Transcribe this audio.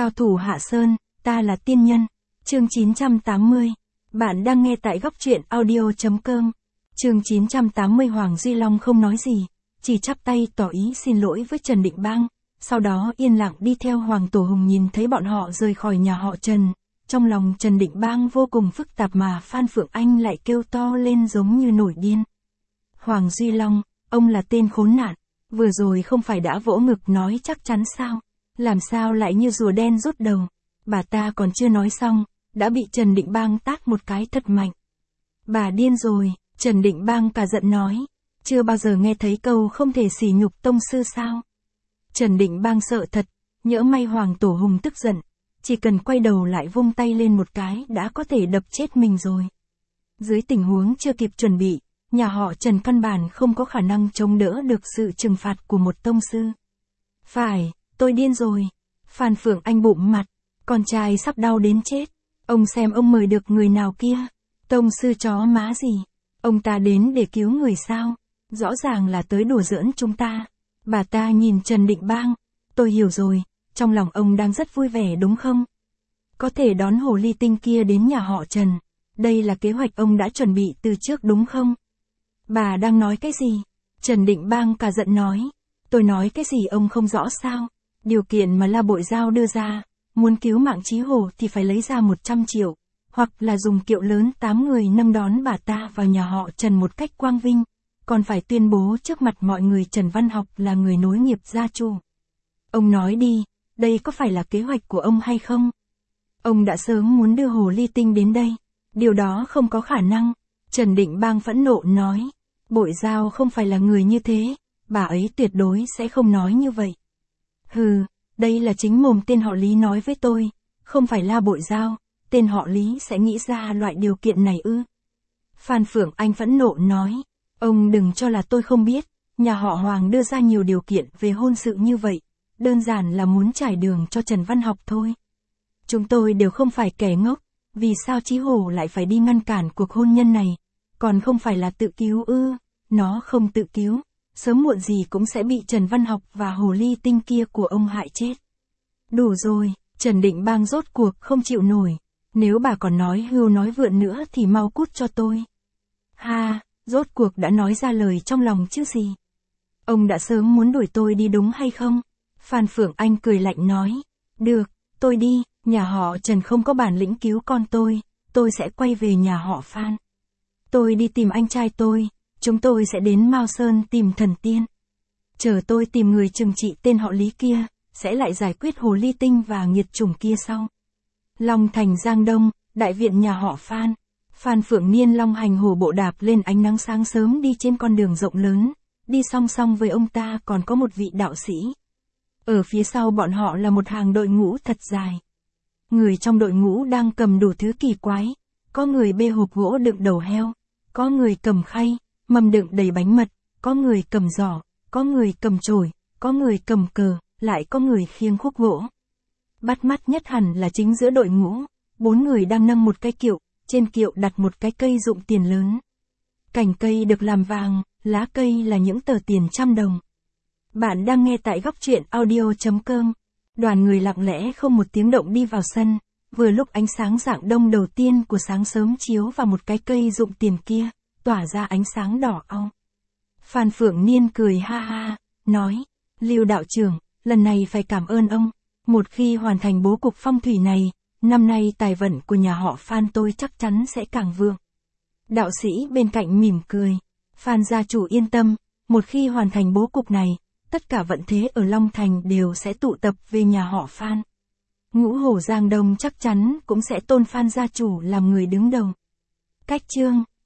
Cao thủ Hạ Sơn, ta là tiên nhân. Chương 980. Bạn đang nghe tại góc truyện audio.com. Chương 980. Hoàng Duy Long không nói gì, chỉ chắp tay tỏ ý xin lỗi với Trần Định Bang, sau đó yên lặng đi theo Hoàng Tổ Hùng. Nhìn thấy bọn họ rời khỏi nhà họ Trần, trong lòng Trần Định Bang vô cùng phức tạp, mà Phan Phượng Anh lại kêu to lên giống như nổi điên. Hoàng Duy Long, ông là tên khốn nạn, vừa rồi không phải đã vỗ ngực nói chắc chắn sao? Làm sao lại như rùa đen rút đầu? Bà ta còn chưa nói xong, đã bị Trần Định Bang tát một cái thật mạnh. Bà điên rồi, Trần Định Bang cả giận nói. Chưa bao giờ nghe thấy câu không thể sỉ nhục tông sư sao? Trần Định Bang sợ thật, nhỡ may Hoàng Tổ Hùng tức giận, chỉ cần quay đầu lại vung tay lên một cái đã có thể đập chết mình rồi. Dưới tình huống chưa kịp chuẩn bị, nhà họ Trần căn bản không có khả năng chống đỡ được sự trừng phạt của một tông sư. Phải, tôi điên rồi. Phan Phượng Anh bụng mặt, con trai sắp đau đến chết. Ông xem ông mời được người nào kia? Tông sư chó má gì? Ông ta đến để cứu người sao? Rõ ràng là tới đùa giỡn chúng ta. Bà ta nhìn Trần Định Bang. Tôi hiểu rồi, trong lòng ông đang rất vui vẻ đúng không? Có thể đón hồ ly tinh kia đến nhà họ Trần. Đây là kế hoạch ông đã chuẩn bị từ trước đúng không? Bà đang nói cái gì? Trần Định Bang cả giận nói. Tôi nói cái gì ông không rõ sao? Điều kiện mà La Bội Giao đưa ra, muốn cứu mạng Chí Hồ thì phải lấy ra 100 triệu, hoặc là dùng kiệu lớn 8 người nâng đón bà ta vào nhà họ Trần một cách quang vinh, còn phải tuyên bố trước mặt mọi người Trần Văn Học là người nối nghiệp gia chủ. Ông nói đi, đây có phải là kế hoạch của ông hay không? Ông đã sớm muốn đưa hồ ly tinh đến đây, điều đó không có khả năng. Trần Định Bang phẫn nộ nói, Bội Giao không phải là người như thế, bà ấy tuyệt đối sẽ không nói như vậy. Hừ, đây là chính mồm tên họ Lý nói với tôi, không phải La Bội Giao, tên họ Lý sẽ nghĩ ra loại điều kiện này ư? Phan Phượng Anh phẫn nộ nói, ông đừng cho là tôi không biết, nhà họ Hoàng đưa ra nhiều điều kiện về hôn sự như vậy, đơn giản là muốn trải đường cho Trần Văn Học thôi. Chúng tôi đều không phải kẻ ngốc, vì sao Chí Hồ lại phải đi ngăn cản cuộc hôn nhân này, còn không phải là tự cứu ư? Nó không tự cứu, sớm muộn gì cũng sẽ bị Trần Văn Học và hồ ly tinh kia của ông hại chết. Đủ rồi, Trần Định Bang rốt cuộc không chịu nổi, nếu bà còn nói hưu nói vượn nữa thì mau cút cho tôi. Ha, rốt cuộc đã nói ra lời trong lòng chứ gì? Ông đã sớm muốn đuổi tôi đi đúng hay không? Phan Phượng Anh cười lạnh nói, được, tôi đi, nhà họ Trần không có bản lĩnh cứu con tôi sẽ quay về nhà họ Phan. Tôi đi tìm anh trai tôi, chúng tôi sẽ đến Mao Sơn tìm thần tiên. Chờ tôi tìm người trừng trị tên họ Lý kia, sẽ lại giải quyết hồ ly tinh và nghiệt chủng kia sau. Long Thành Giang Đông, đại viện nhà họ Phan. Phan Phượng Niên long hành hổ bộ đạp lên ánh nắng sáng sớm đi trên con đường rộng lớn, đi song song với ông ta còn có một vị đạo sĩ. Ở phía sau bọn họ là một hàng đội ngũ thật dài. Người trong đội ngũ đang cầm đủ thứ kỳ quái, có người bê hộp gỗ đựng đầu heo, có người cầm khay, mâm đựng đầy bánh mật, có người cầm giỏ, có người cầm chổi, có người cầm cờ, lại có người khiêng khúc gỗ. Bắt mắt nhất hẳn là chính giữa đội ngũ, 4 người đang nâng một cái kiệu, trên kiệu đặt một cái cây dụng tiền lớn. Cành cây được làm vàng, lá cây là những tờ tiền 100 đồng. Bạn đang nghe tại góc truyện audio.com. Đoàn người lặng lẽ không một tiếng động đi vào sân, vừa lúc ánh sáng rạng đông đầu tiên của sáng sớm chiếu vào một cái cây dụng tiền kia, tỏa ra ánh sáng đỏ au. Phan Phượng Niên cười ha ha, nói, Lưu đạo trưởng, lần này phải cảm ơn ông, một khi hoàn thành bố cục phong thủy này, năm nay tài vận của nhà họ Phan tôi chắc chắn sẽ càng vượng. Đạo sĩ bên cạnh mỉm cười, Phan gia chủ yên tâm, một khi hoàn thành bố cục này, tất cả vận thế ở Long Thành đều sẽ tụ tập về nhà họ Phan. Ngũ hổ Giang Đông chắc chắn cũng sẽ tôn Phan gia chủ làm người đứng đầu. Cách chương